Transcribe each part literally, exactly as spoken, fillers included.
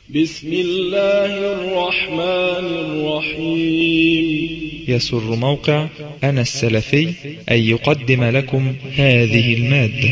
بسم الله الرحمن الرحيم. يسر موقع أنا السلفي أن يقدم لكم هذه المادة.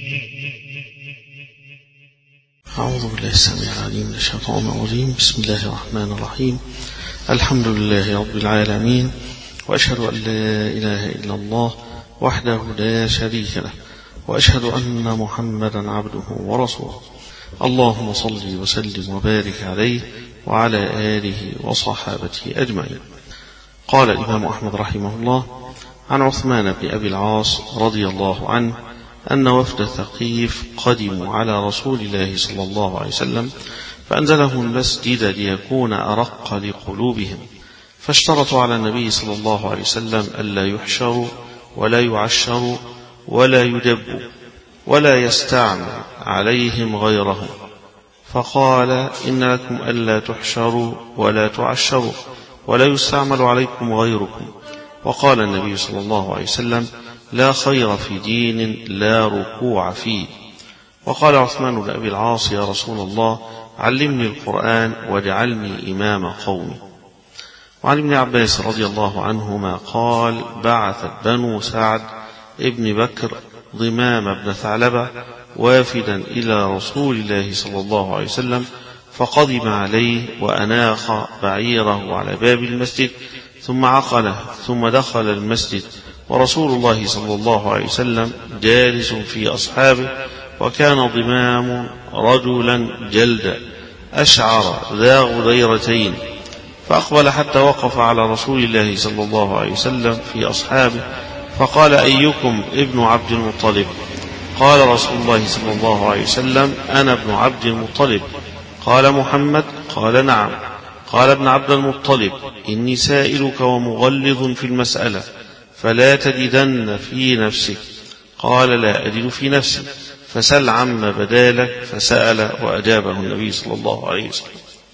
أعوذ بالله السميع العليم من الشيطان الرجيم. بسم الله الرحمن الرحيم. الحمد لله رب العالمين، وأشهد أن لا إله إلا الله وحده لا شريك له، وأشهد أن محمدا عبده ورسوله. اللهم صل وسلم وبارك عليه وعلى آله وصحابته أجمعين. قال الإمام أحمد رحمه الله عن عثمان بن أبي العاص رضي الله عنه أن وفد ثقيف قدموا على رسول الله صلى الله عليه وسلم فأنزله المسجد ليكون أرق لقلوبهم، فاشترطوا على النبي صلى الله عليه وسلم ألا يحشروا ولا يعشروا ولا يدبوا ولا يستعمل عليهم غيرهم، فقال إن لكم ألا تحشروا ولا تعشروا ولا يستعمل عليكم غيركم. وقال النبي صلى الله عليه وسلم لا خير في دين لا ركوع فيه. وقال عثمان بن أبي العاص يا رسول الله علمني القرآن واجعلني إمام قومي. وعن ابن عباس رضي الله عنهما قال بعثت بنو سعد ابن بكر ضمام بن ثعلبة وافدا إلى رسول الله صلى الله عليه وسلم، فقدم عليه وأناخ بعيره على باب المسجد ثم عقله ثم دخل المسجد، ورسول الله صلى الله عليه وسلم جالس في أصحابه، وكان ضمام رجلا جلدا أشعر ذا غديرتين، فأقبل حتى وقف على رسول الله صلى الله عليه وسلم في أصحابه فقال أيكم ابن عبد المطلب؟ قال رسول الله صلى الله عليه وسلم أنا ابن عبد المطلب. قال محمد؟ قال نعم. قال ابن عبد المطلب إني سائلك ومغلظ في المسألة فلا تجدن في نفسك. قال لا أجد في نفسي، فسل عما بدالك. فسأل وأجابه النبي صلى الله عليه وسلم.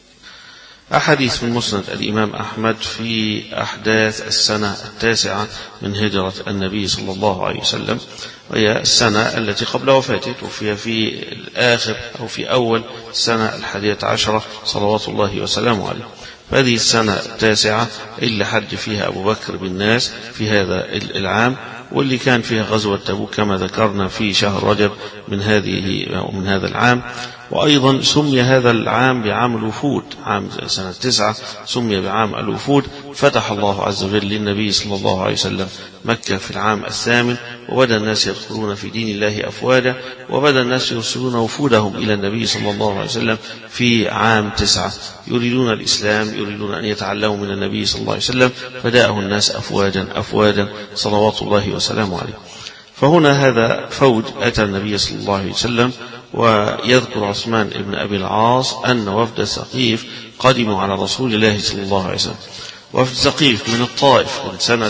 أحاديث من مسند الإمام أحمد في أحداث السنة التاسعة من هجرة النبي صلى الله عليه وسلم، وهي السنة التي قبل وفاته، توفي في الآخر أو في أول السنة الحادية عشرة صلوات الله وسلامه عليه. فهذه السنة التاسعة اللي حج فيها أبو بكر بالناس في هذا العام، واللي كان فيها غزوة تبوك كما ذكرنا في شهر رجب من هذه من هذا العام. وأيضا سمي هذا العام بعام الوفود، عام سنة تسعة سمي بعام الوفود. فتح الله عز وجل للنبي صلى الله عليه وسلم مكة في العام الثامن، وبدأ الناس يدخلون في دين الله أفواجا، وبدأ الناس يرسلون وفودهم إلى النبي صلى الله عليه وسلم في عام تسعة يريدون الإسلام، يريدون أن يتعلموا من النبي صلى الله عليه وسلم، فجاءه الناس أفواجا أفواجا صلوات الله وسلامه عليه. فهنا هذا فوج أتى النبي صلى الله عليه وسلم، ويذكر عثمان بن أبي العاص أن وفد ثقيف قدموا على رسول الله صلى الله عليه وسلم. وفد ثقيف من الطائف من سنة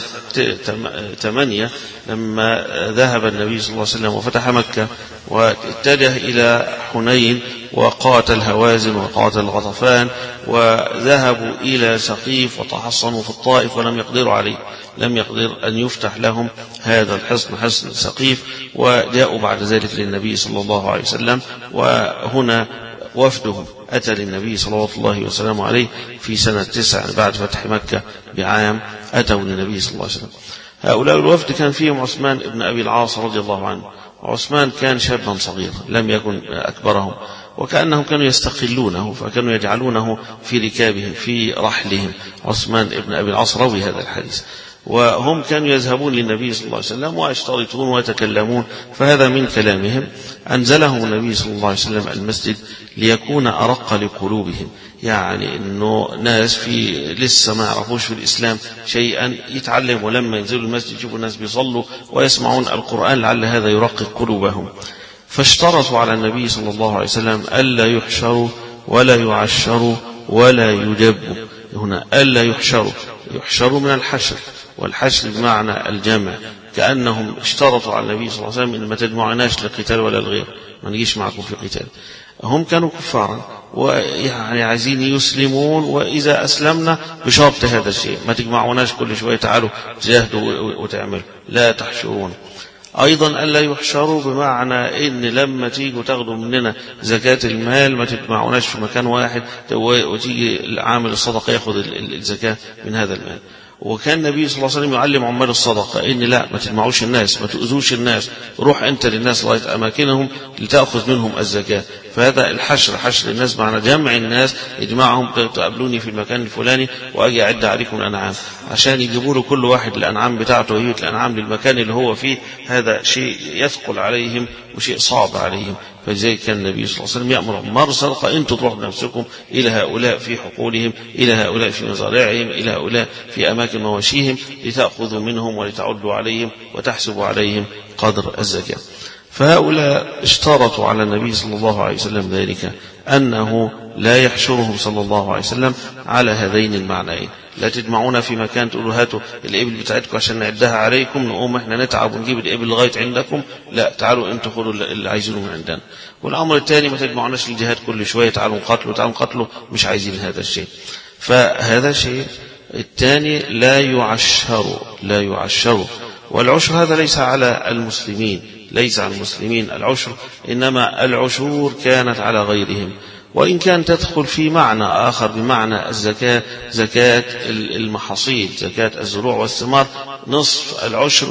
ثمانية لما ذهب النبي صلى الله عليه وسلم وفتح مكة واتجه إلى حنين وقاتل هوازن وقاتل غطفان، وذهبوا إلى ثقيف وتحصنوا في الطائف ولم يقدروا عليه، لم يقدر أن يفتح لهم هذا الحصن حصن ثقيف، وجاءوا بعد ذلك للنبي صلى الله عليه وسلم. وهنا وفدهم أتى للنبي صلى الله وسلامه عليه في سنة تسعة بعد فتح مكة بعام، أتوا للنبي صلى الله عليه وسلم. هؤلاء الوفد كان فيهم عثمان بن أبي العاص رضي الله عنه. وعثمان كان شابا صغيرا لم يكن أكبرهم، وكأنهم كانوا يستقلونه، فكانوا يجعلونه في ركابهم في رحلهم. عثمان بن أبي العاص روي هذا الحديث، وهم كانوا يذهبون للنبي صلى الله عليه وسلم ويشترطون ويتكلمون. فهذا من كلامهم أنزلهم النبي صلى الله عليه وسلم المسجد ليكون أرق لقلوبهم، يعني أنه ناس في لسه ما يعرفوش في الإسلام شيئا يتعلموا، ولما ينزلوا المسجد يشوفوا الناس بيصلوا ويسمعون القرآن لعل هذا يرقق قلوبهم. فاشترطوا على النبي صلى الله عليه وسلم ألا يحشروا ولا يعشروا ولا يدبوا. هنا ألا يحشروا، يحشروا من الحشر، والحشر بمعنى الجمع، كأنهم اشترطوا على النبي صلى الله عليه وسلم إن ما تجمعناش للقتال ولا الغير، ما نجيش معكم في قتال. هم كانوا كفارا ويعني عايزين يسلمون، وإذا أسلمنا بشرط هذا الشيء، ما تجمعوناش كل شوية تعالوا تجاهدوا وتعملوا، لا تحشرون. أيضا ألا يحشروا بمعنى إن لما تيجوا تاخدوا مننا زكاة المال ما تجمعوناش في مكان واحد وتيجي العامل الصدقة ياخد الزكاة من هذا المال. وكان النبي صلى الله عليه وسلم يعلم عمال الصدقة إن لا ما تجمعوش الناس، ما تؤذوش الناس، روح أنت للناس لغاية أماكنهم لتأخذ منهم الزكاة. فهذا الحشر، حشر الناس معنى جمع الناس، يجمعهم تقابلوني في المكان الفلاني وأجي أعد عليكم الأنعام، عشان يجيبوا له كل واحد الأنعام بتاعته وهي الأنعام للمكان اللي هو فيه. هذا شيء يثقل عليهم وشيء صعب عليهم. فزي كان النبي صلى الله عليه وسلم يأمر عمار الصدقة أنتم تروحوا بنفسكم إلى هؤلاء في حقولهم، إلى هؤلاء في مزارعهم، إلى هؤلاء في أماكن مواشيهم، لتأخذوا منهم ولتعدوا عليهم وتحسبوا عليهم قدر الزكاة. فهؤلاء اشترطوا على النبي صلى الله عليه وسلم ذلك، أنه لا يحشرهم صلى الله عليه وسلم على هذين المعنيين. لا تجمعونا في مكان تقولوا هاتوا الإبل بتاعتكم عشان نعدها عليكم، نقوم احنا نتعب ونجيب الإبل لغاية عندكم، لا تعالوا انتوا خذوا اللي عايزينه من عندنا. والأمر الثاني ما تجمعوناش للجهاد كل شوية تعالوا نقاتلوا تعالوا نقاتلوا، مش عايزين هذا الشيء. فهذا شيء. الثاني لا يعشروا، لا يعشروا. والعشر هذا ليس على المسلمين، ليس على المسلمين العشر، إنما العشور كانت على غيرهم. وإن كان تدخل في معنى آخر بمعنى الزكاة، زكاة المحاصيل، زكاة الزروع والثمار، نصف العشر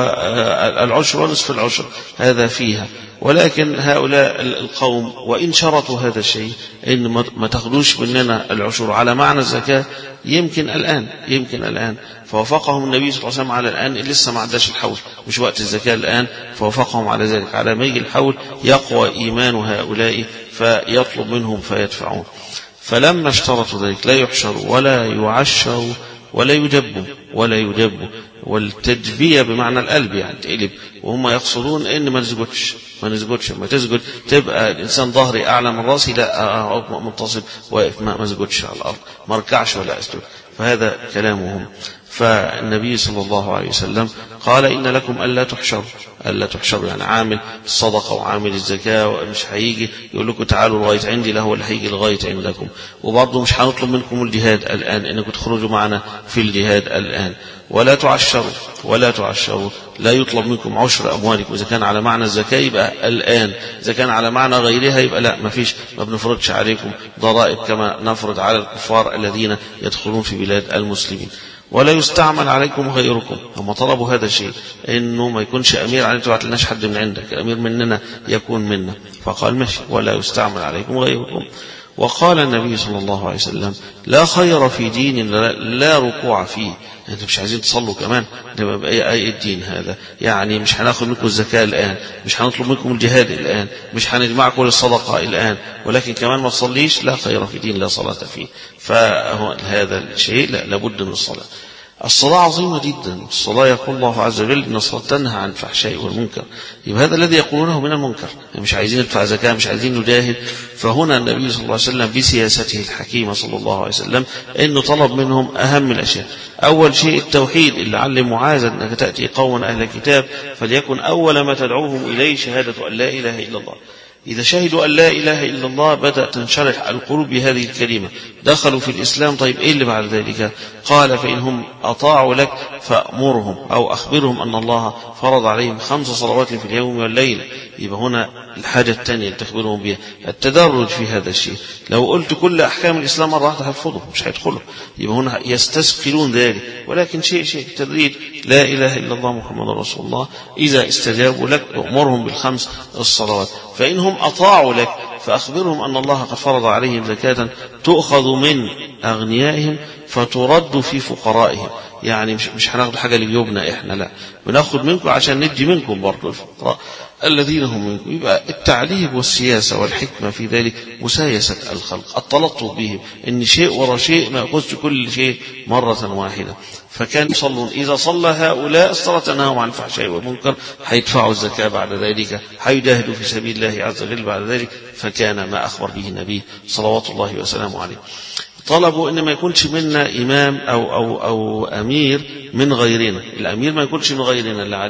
والعشر ونصف العشر هذا فيها. ولكن هؤلاء القوم وإن شرطوا هذا الشيء إن ما تاخدوش مننا العشر على معنى الزكاة، يمكن الآن يمكن الآن فوافقهم النبي صلى الله عليه وسلم على الآن لسه ما عداش الحول، مش وقت الزكاة الآن، فوافقهم على ذلك. على ما يجي الحول يقوى إيمان هؤلاء فيطلب منهم فيدفعون. فلما اشترطوا ذلك لا يحشروا ولا يعشروا ولا يدبوا ولا يدبوا. والتدبية بمعنى القلب، يعني تقلب، وهم يقصدون ان ما نسجدش ما نسجدش ما تسجد تبقى الانسان ظهري اعلى من راسي، لا متصل واقف ما اسجدش على الارض، ما اركعش ولا اسجد. فهذا كلامهم. فالنبي صلى الله عليه وسلم قال إن لكم ألا تحشروا، ألا تحشروا يعني عامل الصدقة وعامل الزكاة مش هيجي يقول لكم تعالوا لغاية عندي، لا هو اللي هيجي لغاية عندكم. وبرضه مش هنطلب منكم الجهاد الآن إنكم تخرجوا معنا في الجهاد الآن. ولا تعشروا ولا تعشروا، لا يطلب منكم عشر أموالكم. إذا كان على معنى الزكاة يبقى الآن، إذا كان على معنى غيرها يبقى لا، ما فيش، ما بنفرضش عليكم ضرائب كما نفرض على الكفار الذين يدخلون في بلاد المسلمين. ولا يستعمل عليكم غيركم. هم طلبوا هذا الشيء، انه ما يكونش امير علينا، تبعت لناش حد من عندك، الامير مننا يكون منا. فقال ماشي، ولا يستعمل عليكم غيركم. وقال النبي صلى الله عليه وسلم لا خير في دين لا ركوع فيه. انتم مش عايزين تصلوا كمان، نبقى بأي أي الدين هذا؟ يعني مش هناخد منكم الزكاة الآن، مش هنطلب منكم الجهاد الآن، مش هنجمعكم للصدقة الآن، ولكن كمان ما تصليش، لا خير في دين لا صلاة فيه. فهذا الشيء لا، لابد من الصلاة. الصلاة عظيمة جدا. الصلاة يقول الله عز وجل إن الصلاة تنهى عن الفحشاء والمنكر. يبقى هذا الذي يقولونه من المنكر، مش عايزين ندفع زكاة، مش عايزين نجاهد. فهنا النبي صلى الله عليه وسلم بسياسته الحكيمة صلى الله عليه وسلم إنه طلب منهم أهم الأشياء. أول شيء التوحيد، اللي علم معاذ أنك تأتي قوما أهل الكتاب فليكن أول ما تدعوهم إليه شهادة أن لا إله إلا الله. إذا شهدوا أن لا إله إلا الله بدأ تنشرح القلوب بهذه الكلمة، دخلوا في الإسلام. طيب إيه اللي بعد ذلك؟ قال فإنهم أطاعوا لك فأمرهم أو أخبرهم أن الله فرض عليهم خمس صلوات في اليوم والليلة. يبقى هنا الحاجة الثانية اللي تخبرهم بها التدرج في هذا الشيء. لو قلت كل أحكام الإسلام مرة واحدة هيرفضوا، مش هيدخلوا. يبقى هنا يستثقلون ذلك، ولكن شيء شيء تدريج. لا إله إلا الله محمد رسول الله. إذا استجابوا لك أمرهم بالخمس الصلوات. فإنهم أطاعوا لك فأخبرهم أن الله قد فرض عليهم زكاة تؤخذ من أغنيائهم فترد في فقرائهم. يعني مش مش هناخد حاجة لجيوبنا إحنا، لا، بناخد منكم عشان ندي منكم برضو الفقراء الذين هم منكم. يبقى التعليم والسياسة والحكمة في ذلك مسايسة الخلق، التلطف بهم، إن شيء ورا شيء ما يأخذش كل شيء مرة واحدة. فكان يصلون، إذا صلى هؤلاء الصلاة تنهاهم عن الفحشاء والمنكر، حيدفعوا الزكاة بعد ذلك، حيجاهدوا في سبيل الله عز وجل بعد ذلك. فكان ما أخبر به النبي صلوات الله وسلامه عليه. طلبوا إن ما يكونش منا إمام أو, أو, أو أمير من غيرنا، الأمير ما يكونش من غيرنا اللي علينا.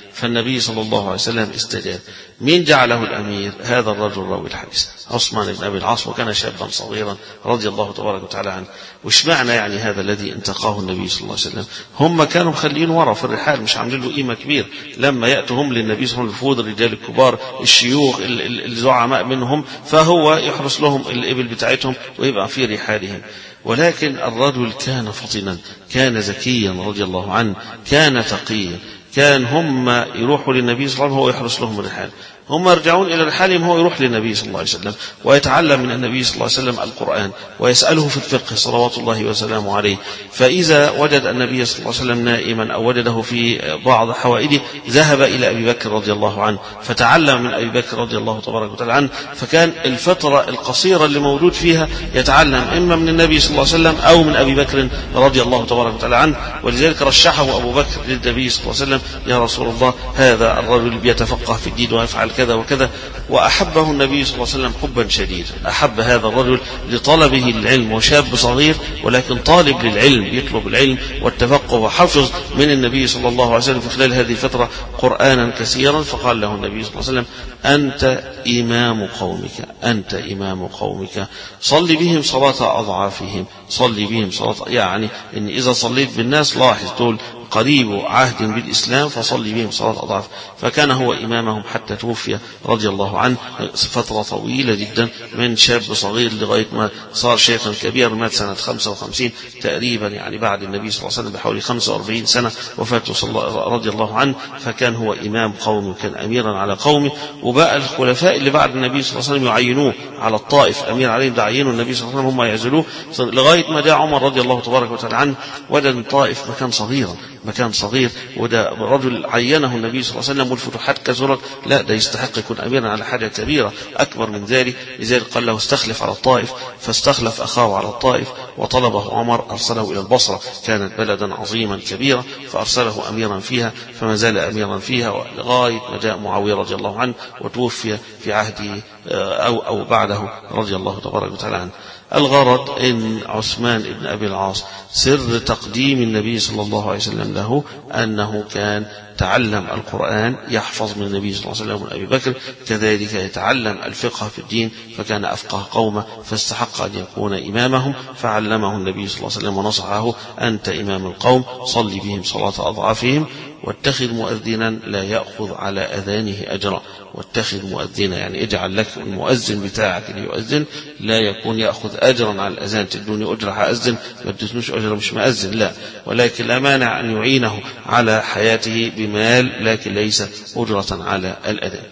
فالنبي صلى الله عليه وسلم استجاب. مين جعله الأمير؟ هذا الرجل راوي الحديث عثمان بن أبي العاص، وكان شابا صغيرا رضي الله تبارك وتعالى عنه. وش معنى يعني هذا الذي انتقاه النبي صلى الله عليه وسلم؟ هم كانوا مخلين ورا في الرحال، مش عاملين له قيمة كبير. لما يأتوا هم للنبي صلى الله عليه وسلم الوفود الرجال الكبار الشيوخ الزعماء منهم، فهو يحرس لهم الإبل بتاعتهم ويبقى في رحالهم. ولكن الرجل كان فطنا، كان ذكيا رضي الله عنه، كان تقيا. كان هم يروحوا للنبي صلى الله عليه وسلم هو يحرس لهم الرحال، هم يرجعون إلى رحالهم هو يروح للنبي صلى الله عليه وسلم ويتعلم من النبي صلى الله عليه وسلم القرآن ويسأله في الفقه صلوات الله وسلامه عليه. فإذا وجد النبي صلى الله عليه وسلم نائما أو وجده في بعض حوائده ذهب إلى أبي بكر رضي الله عنه فتعلم من أبي بكر رضي الله تبارك وتعالى عنه. فكان الفترة القصيرة اللي موجود فيها يتعلم إما من النبي صلى الله عليه وسلم أو من أبي بكر رضي الله تبارك وتعالى عنه. ولذلك رشحه أبو بكر للنبي صلى الله عليه وسلم: يا رسول الله، هذا الرجل بيتفقه في الدين ويفعل كذا وكذا. وأحبه النبي صلى الله عليه وسلم حبا شديدا، أحب هذا الرجل لطلبه العلم، وشاب صغير ولكن طالب للعلم، يطلب العلم والتفقه، وحفظ من النبي صلى الله عليه وسلم في خلال هذه الفترة قرآنا كثيرا. فقال له النبي صلى الله عليه وسلم: أنت إمام قومك، أنت إمام قومك، صل بهم صلاة أضعافهم، صل بهم صلاة. يعني إن إذا صليت بالناس لاحظ دول قريب عهد بالإسلام فصل بهم صلاة أضعاف. فكان هو إمامهم حتى توفي رضي الله عنه، فترة طويلة جدا، من شاب صغير لغاية ما صار شيخا كبيرا، مات سنة خمسة وخمسين تقريبا، يعني بعد النبي صلى الله عليه وسلم بحوالي خمسة وأربعين سنة وفاته رضي الله عنه. فكان هو إمام قومه، كان أميرا على قومه. وبقى الخلفاء اللي بعد النبي صلى الله عليه وسلم يعينوه على الطائف أمير عليهم، يعينوا النبي صلى الله عليه وسلم هم يعزلوه، لغاية ما جاء عمر رضي الله تبارك وتعالى عنه وجد الطائف مكان صغيرا، مكان صغير، وده رجل عينه النبي صلى الله عليه وسلم والفتوحات كثرت، لا ده يستحق يكون أميرا على حاجة كبيرة أكبر من ذلك. لذلك قال له: استخلف على الطائف. فاستخلف أخاه على الطائف وطلبه عمر، أرسله إلى البصرة، كانت بلدا عظيما كبيرا، فأرسله أميرا فيها، فما زال أميرا فيها لغاية ما جاء معاوية رضي الله عنه وتوفي في عهده أو أو بعده رضي الله تبارك وتعالى عنه. الغرض إن عثمان بن أبي العاص سر تقديم النبي صلى الله عليه وسلم له أنه كان تعلم القرآن، يحفظ من النبي صلى الله عليه وسلم ومن أبي بكر، كذلك يتعلم الفقه في الدين، فكان أفقه قومه فاستحق أن يكون إمامهم. فعلمه النبي صلى الله عليه وسلم ونصحه: أنت إمام القوم، صل بهم صلاة أضعافهم، واتخذ مؤذنا لا يأخذ على أذانه أجرا. واتخذ مؤذنا يعني اجعل لك المؤذن بتاعك اللي يؤذن لا يكون يأخذ أجرا على الأذان، تدوني أجرة هأذن ما تدونيش أجرة مش مؤذن، لا، ولكن لا مانع أن يعينه على حياته بمال، لكن ليس أجرة على الأذان.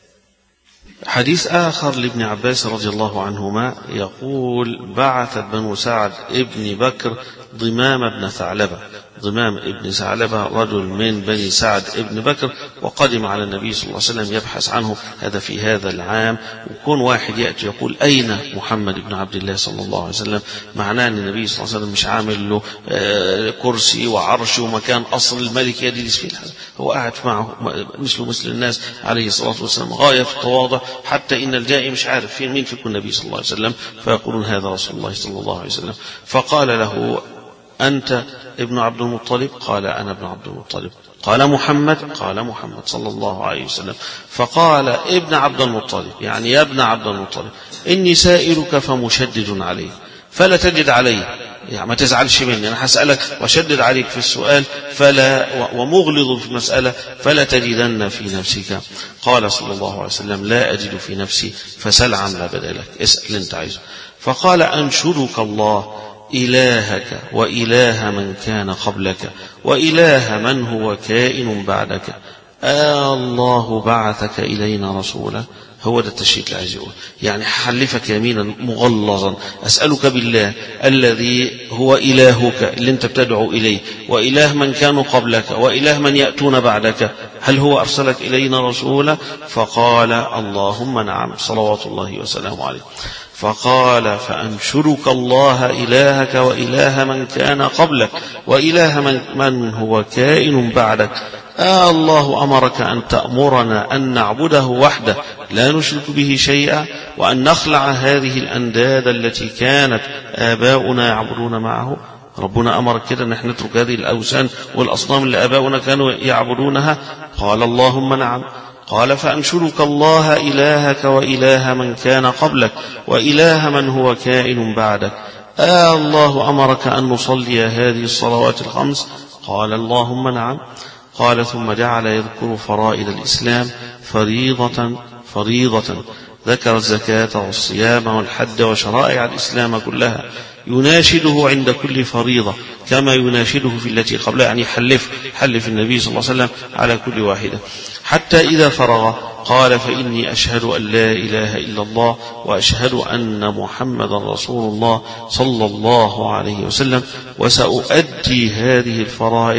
حديث آخر لابن عباس رضي الله عنهما يقول: بعث بنو سعد ابن بكر ضمام بن ثعلبة. ضمام ابن ثعلبة رجل من بني سعد ابن بكر، وقدم على النبي صلى الله عليه وسلم يبحث عنه، هذا في هذا العام. وكون واحد يأتي يقول: أين محمد بن عبد الله صلى الله عليه وسلم؟ معناه أن النبي صلى الله عليه وسلم مش عامل له كرسي وعرش ومكان أصل الملك يجلس فيه، هو قاعد معه مثله مثل الناس عليه الصلاة والسلام، غاية في التواضع، حتى إن الجائي مش عارف فين مين فيكم النبي صلى الله عليه وسلم، فيقولون: هذا رسول الله صلى الله عليه وسلم. فقال له: أنت ابن عبد المطلب؟ قال: أنا ابن عبد المطلب. قال: محمد؟ قال: محمد صلى الله عليه وسلم. فقال: ابن عبد المطلب، يعني يا ابن عبد المطلب، إني سائلك فمشدد عليك فلا تجد علي، يعني ما تزعلش مني، أنا هسألك وشدد عليك في السؤال، فلا ومغلظ في المسألة فلا تجدن في نفسك. قال صلى الله عليه وسلم: لا أجد في نفسي، فسل عما بدا لك، اسأل اللي انت عايزه. فقال: أنشدك الله إلهك وإله من كان قبلك وإله من هو كائن بعدك، آه الله بعثك إلينا رسولا. هو ده التشريك اللي عايز يقول، يعني حلفك يمينا مغلظا، أسألك بالله الذي هو إلهك اللي انت بتدعو إليه، وإله من كانوا قبلك، وإله من يأتون بعدك، هل هو أرسلك إلينا رسولا؟ فقال: اللهم نعم، صلوات الله وسلامه عليه. فقال: فأنشدك الله إلهك وإله من كان قبلك وإله من, من هو كائن بعدك، آه الله أمرك أن تأمرنا أن نعبده وحده لا نشرك به شيئا، وأن نخلع هذه الأنداد التي كانت آباؤنا يعبدون معه. ربنا أمر كده أن احنا نترك هذه الأوثان والأصنام اللي آباؤنا كانوا يعبدونها؟ قال اللهم نعم. قال فأنشدك الله إلهك وإله من كان قبلك وإله من هو كائن بعدك، آه الله أمرك أن نصلي هذه الصلوات الخمس؟ قال اللهم نعم. قال ثم جعل يذكر فرائض الإسلام فريضة فريضة، ذكر الزكاة والصيام والحج وشرائع الإسلام كلها، يناشده عند كل فريضة كما يناشده في التي قبلها، يعني حلف حلف النبي صلى الله عليه وسلم على كل واحدة، حتى إذا فرغ قال فإني أشهد أن لا إله إلا الله وأشهد أن محمدا رسول الله صلى الله عليه وسلم، وسأؤدي هذه الفرائض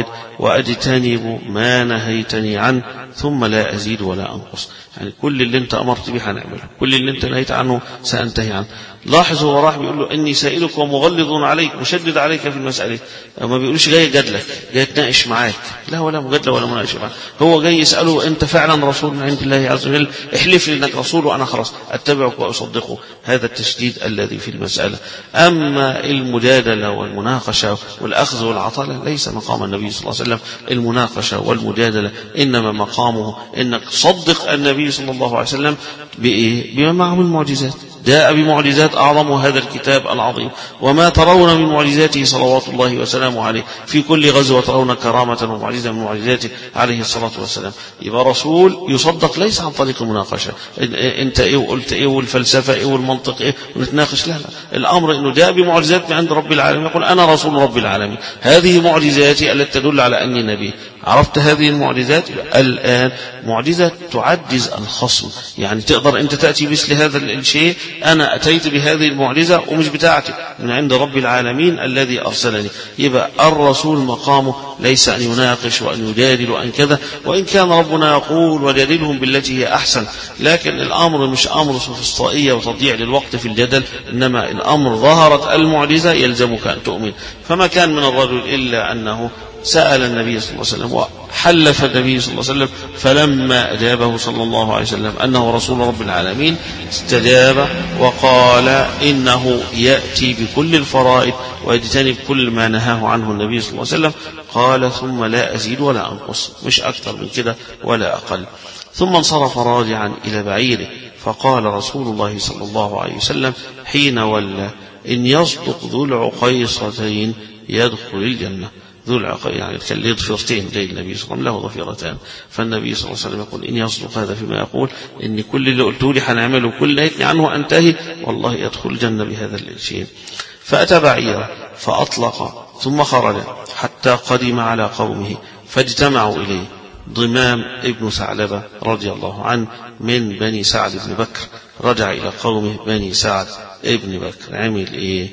وأجتنب ما نهيتني عنه ثم لا أزيد ولا أنقص. يعني كل اللي انت أمرت به هنعمله، كل اللي انت نهيت عنه سأنتهي عنه. لاحظ هو راح بيقول له إني سائلك ومغلظ عليك، مشدد عليك في المسألة، ما بيقولش جاي جدلك جاي يتناقش معاك، لا ولا مجادلة ولا مناقشة معاك، هو جاي يسأله أنت فعلا رسول من عند الله عز وجل؟ احلف لي أنك رسول وأنا خلاص أتبعك وأصدقه. هذا التشديد الذي في المسألة. أما المجادلة والمناقشة والأخذ والعطاء ليس مقام النبي صلى الله عليه وسلم المناقشة والمجادلة، إنما مقامه إنك تصدق النبي صلى الله عليه وسلم بإيه؟ بما معه من معجزات، جاء بمعجزات أعظم هذا الكتاب العظيم، وما ترون من معجزاته صلوات الله وسلامه عليه، في كل غزوة ترون كرامة ومعجزة من معجزاته عليه الصلاة والسلام. يبقى رسول يصدق ليس عن طريق المناقشة، انت ايه وقلت ايه والفلسفة ايه والمنطق ايه ونتناقش، لا لا، الأمر انه جاء بمعجزات من عند رب العالمين، يقول أنا رسول رب العالمين، هذه معجزاتي التي تدل على أني نبي. عرفت هذه المعجزات؟ الآن معجزة تعجز الخصم، يعني تقدر أنت تأتي مثل هذا الشيء، أنا أتيت بهذه المعجزة ومش بتاعتي، من عند رب العالمين الذي أرسلني. يبقى الرسول مقامه ليس أن يناقش وأن يجادل وأن كذا، وإن كان ربنا يقول وجادلهم بالتي هي أحسن، لكن الأمر مش أمر سوفسطائية وتضييع للوقت في الجدل، إنما الأمر ظهرت المعجزة يلزمك أن تؤمن. فما كان من الرجل إلا أنه سأل النبي صلى الله عليه وسلم وحلف النبي صلى الله عليه وسلم، فلما أجابه صلى الله عليه وسلم أنه رسول رب العالمين استجاب وقال إنه يأتي بكل الفرائض ويجتنب كل ما نهاه عنه النبي صلى الله عليه وسلم. قال ثم لا أزيد ولا أنقص، مش أكثر من كده ولا أقل. ثم انصرف راجعا إلى بعيره، فقال رسول الله صلى الله عليه وسلم حين ولى إن يصدق ذو العقيصتين يدخل الجنة. ذو العقيص يعني كان له ضفيرتين زي النبي صلى الله عليه وسلم، له ضفيرتان، فالنبي صلى الله عليه وسلم يقول إن يصدق هذا فيما يقول إن كل اللي قلته لي هنعمله كل نهيتني عنه أنتهي، والله يدخل الجنة بهذا الشيء. فأتى بعيرا فأطلق ثم خرج حتى قدم على قومه فاجتمعوا إليه. ضمام ابن ثعلبة رضي الله عنه من بني سعد بن بكر رجع إلى قومه بني سعد ابن بكر. عمل إيه؟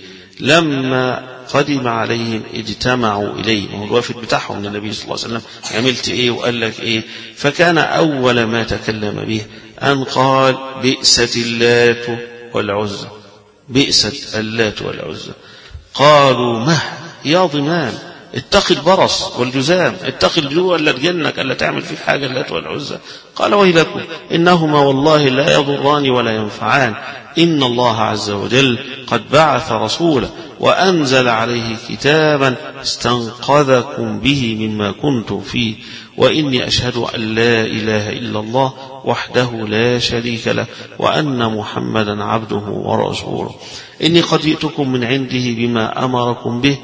لما قدم عليهم اجتمعوا إليه، وهو الوافد بتاعهم من النبي صلى الله عليه وسلم، عملت إيه وقال لك إيه؟ فكان أول ما تكلم به أن قال بئست اللات والعزى، بئست اللات والعزى. قالوا مه يا ضمان، اتقي البرص والجزام، اتقي الجوع اللي تجنك اللي تعمل فيه حاجة اللات والعزى. قال ويلكم إنهما والله لا يضران ولا ينفعان، إن الله عز وجل قد بعث رسولا وأنزل عليه كتابا استنقذكم به مما كنتم فيه، وإني أشهد أن لا إله إلا الله وحده لا شريك له وأن محمدا عبده ورسوله، إني قد جئتكم من عنده بما أمركم به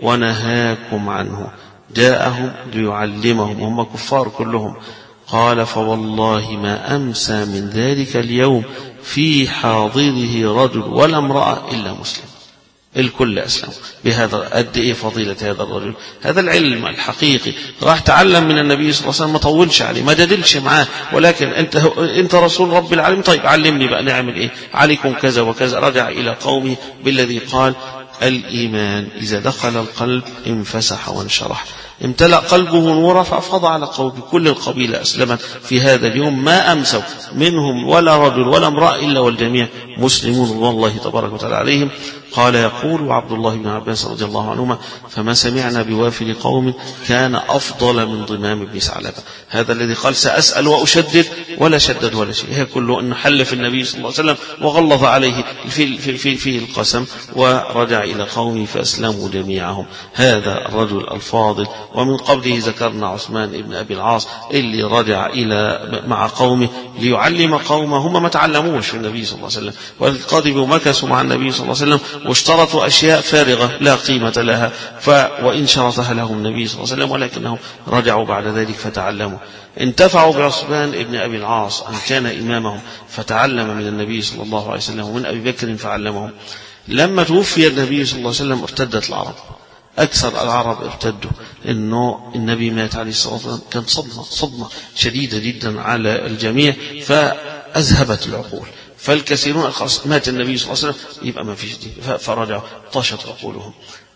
ونهاكم عنه. جاءهم ليعلمهم، هم كفار كلهم. قال فوالله ما أمسى من ذلك اليوم في حاضره رجل ولا امرأة إلا مسلم، الكل أسلم بهذا. قد إيه فضيلة هذا الرجل، هذا العلم الحقيقي راح تعلم من النبي صلى الله عليه وسلم، ما طولش عليه ما جادلش معاه، ولكن أنت أنت رسول رب العالمين، طيب علمني بقى نعمل إيه، عليكم كذا وكذا. رجع إلى قومه بالذي قال الإيمان إذا دخل القلب انفسح وانشرح، امتلأ قلبه نورا فأفاض على قومه. كل القبيلة أسلمت في هذا اليوم، ما أمسوا منهم ولا رجل ولا امرأة إلا والجميع مسلمون والله تبارك وتعالى عليهم. قال يقول عبد الله بن عباس رضي الله عنهما فما سمعنا بوافد قوم كان أفضل من ضمام بن ثعلبة. هذا الذي قال سأسأل وأشدد ولا شدد ولا شيء، هي كله أن حلف النبي صلى الله عليه وسلم وغلظ عليه في, في, في, في القسم ورجع إلى قومه فأسلموا جميعهم. هذا الرجل الفاضل. ومن قبله ذكرنا عثمان بن أبي العاص اللي رجع إلى مع قومه ليعلم قومه، هم ما تعلموش في النبي صلى الله عليه وسلم، والقادم مكثوا مع النبي صلى الله عليه وسلم واشترطوا أشياء فارغة لا قيمة لها، ف وإن شرطها لهم النبي صلى الله عليه وسلم ولكنهم رجعوا بعد ذلك فتعلموا. انتفعوا بعثمان بن أبي العاص أن كان إمامهم فتعلم من النبي صلى الله عليه وسلم ومن أبي بكر فعلمهم. لما توفي النبي صلى الله عليه وسلم ارتدت العرب، أكثر العرب ارتدوا، إنه النبي مات عليه الصلاة والسلام، كان صدمة صدمة شديدة جدا على الجميع فأذهبت العقول، فالكثيرون خلاص مات النبي صلى الله عليه وسلم يبقى ما فيش دين، فرجعوا طاشت عقولهم.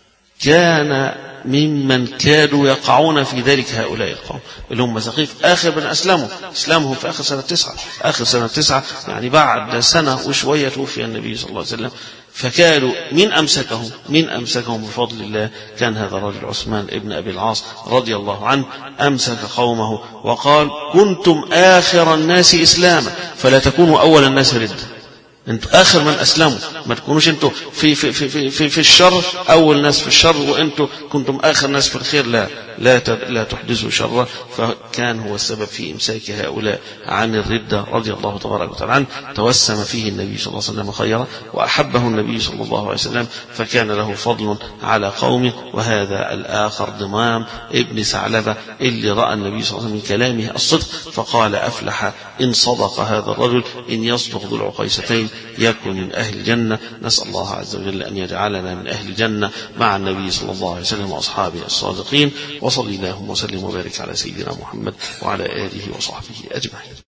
كان ممن كادوا يقعون في ذلك هؤلاء القوم اللي هم ثقيف آخر من أسلموا، إسلامهم في آخر سنة تسعة، آخر سنة تسعة يعني بعد سنة وشوية توفي النبي صلى الله عليه وسلم. فكانوا من أمسكهم من أمسكهم بفضل الله كان هذا الرجل عثمان ابن أبي العاص رضي الله عنه، أمسك قومه وقال كنتم آخر الناس إسلاما فلا تكونوا أول الناس ردة. انتوا آخر من أسلموا، ما تكونوش انتوا في, في, في, في, في الشر أول ناس في الشر وانتوا كنتم آخر ناس في الخير، لا لا لا تحدثوا شرا. فكان هو السبب في إمساك هؤلاء عن الردة رضي الله تبارك وتعالى عنه. توسم فيه النبي صلى الله عليه وسلم خيرا وأحبه النبي صلى الله عليه وسلم فكان له فضل على قومه. وهذا الآخر ضمام ابن ثعلبة اللي رأى النبي صلى الله عليه وسلم من كلامه الصدق فقال أفلح إن صدق هذا الرجل، إن يصدق ذو العقيستين يكون من أهل الجنة. نسأل الله عز وجل أن يجعلنا من أهل الجنة مع النبي صلى الله عليه وسلم وأصحابه الصادقين. وصلى اللهم وسلم وبارك على سيدنا محمد وعلى آله وصحبه أجمعين.